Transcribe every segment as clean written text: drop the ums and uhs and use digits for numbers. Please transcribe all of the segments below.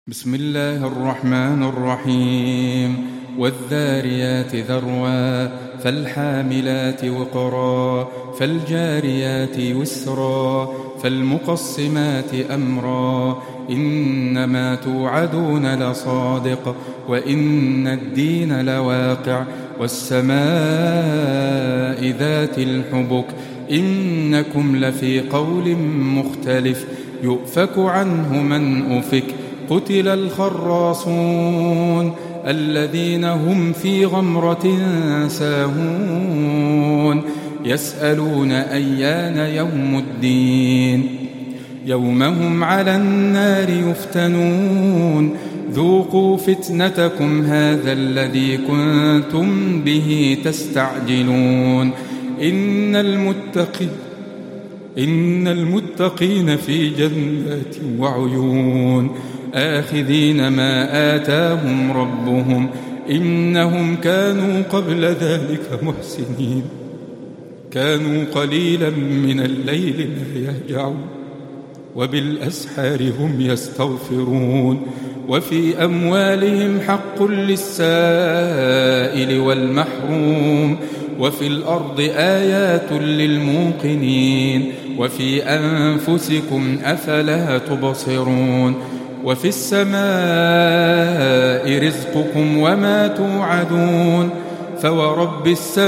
بسم الله الرحمن الرحيم والذاريات ذروا فالحاملات وقرا فالجاريات يسرا فالمقسمات أمرا إنما توعدون لصادق وإن الدين لواقع والسماء ذات الحبك إنكم لفي قول مختلف يؤفك عنه من أفك قتل الخراصون الذين هم في غمرة ساهون يسألون أيان يوم الدين يوم هم على النار يفتنون ذوقوا فتنتكم هذا الذي كنتم به تستعجلون إن المتقين في جنات وعيون آخذين ما آتاهم ربهم إنهم كانوا قبل ذلك محسنين كانوا قليلا من الليل ما يهجعون وبالأسحار هم يستغفرون وفي أموالهم حق للسائل والمحروم وفي الأرض آيات للموقنين وفي أنفسكم أفلا تبصرون وفي السماء رزقكم وما توعدون فورب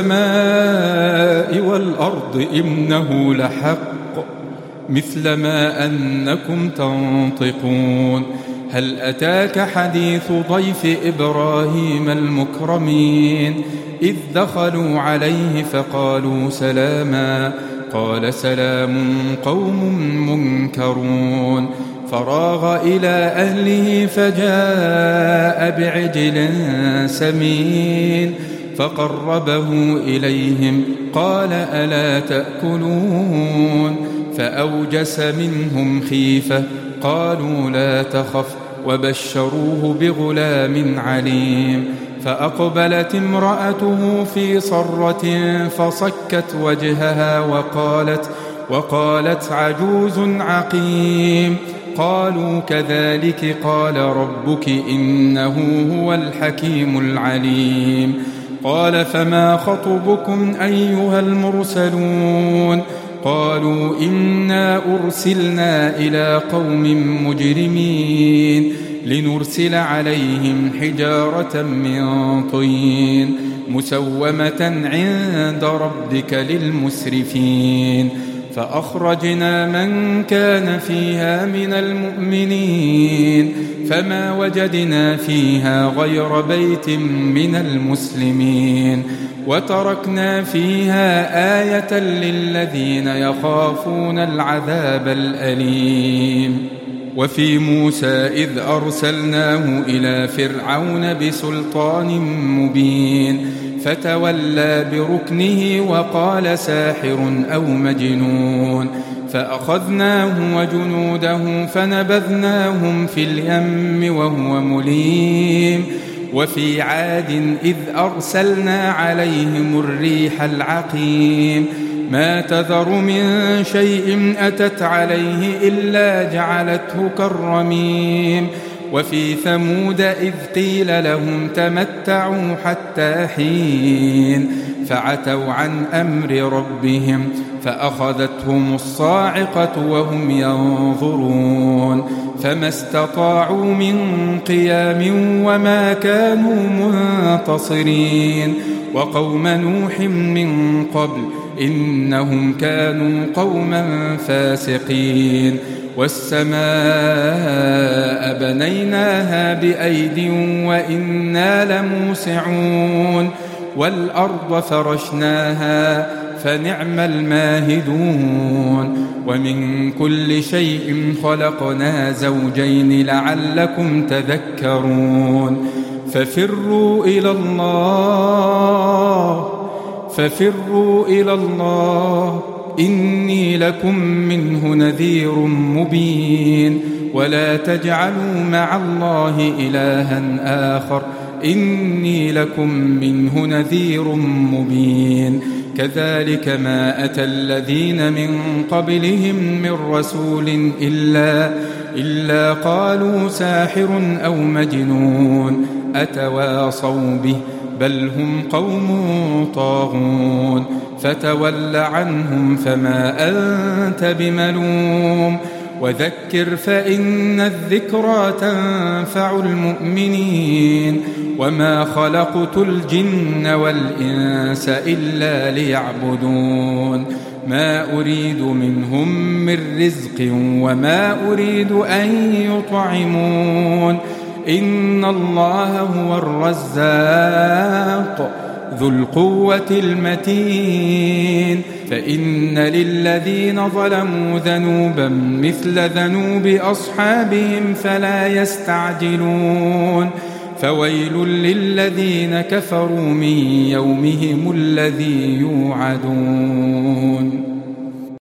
السماء والأرض إنه لحق مثل ما أنكم تنطقون هل أتاك حديث ضيف إبراهيم المكرمين إذ دخلوا عليه فقالوا سلاما قال سلام قوم منكرون فراغ إلى أهله فجاء بعجل سمين فقربه إليهم قال ألا تأكلون فأوجس منهم خيفة قالوا لا تخف وبشروه بغلام عليم فأقبلت امرأته في صرة فصكت وجهها وقالت عجوز عقيم قالوا كذلك قال ربك إنه هو الحكيم العليم قال فما خطبكم أيها المرسلون قالوا إنا أرسلنا إلى قوم مجرمين لنرسل عليهم حجارة من طين مسومة عند ربك للمسرفين فأخرجنا من كان فيها من المؤمنين فما وجدنا فيها غير بيت من المسلمين وتركنا فيها آية للذين يخافون العذاب الأليم وفي موسى إذ أرسلناه إلى فرعون بسلطان مبين فتولى بركنه وقال ساحر أو مجنون فأخذناه وجنوده فنبذناهم في اليم وهو مليم وفي عاد إذ أرسلنا عليهم الريح العقيم ما تذر من شيء أتت عليه إلا جعلته كالرميم وفي ثمود إذ قيل لهم تمتعوا حتى حين فعتوا عن أمر ربهم فأخذتهم الصاعقة وهم ينظرون فما استطاعوا من قيام وما كانوا منتصرين وقوم نوح من قبل إنهم كانوا قوما فاسقين والسماء بنيناها بأيد وإنا لموسعون والأرض فرشناها فنعم الماهدون ومن كل شيء خلقنا زوجين لعلكم تذكرون ففروا إلى الله إني لكم منه نذير مبين ولا تجعلوا مع الله إلها آخر إني لكم منه نذير مبين كذلك ما أتى الذين من قبلهم من رسول إلا قالوا ساحر أو مجنون أتواصوا به بل هم قوم طاغون فتول عنهم فما أنت بملوم وذكر فإن الذكرى تنفع المؤمنين وما خلقت الجن والإنس إلا ليعبدون ما أريد منهم من رزق وما أريد أن يطعمون إن الله هو الرزاق ذو القوة المتين فإن للذين ظلموا ذنوبا مثل ذنوب أصحابهم فلا يستعجلون فويل للذين كفروا من يومهم الذي يوعدون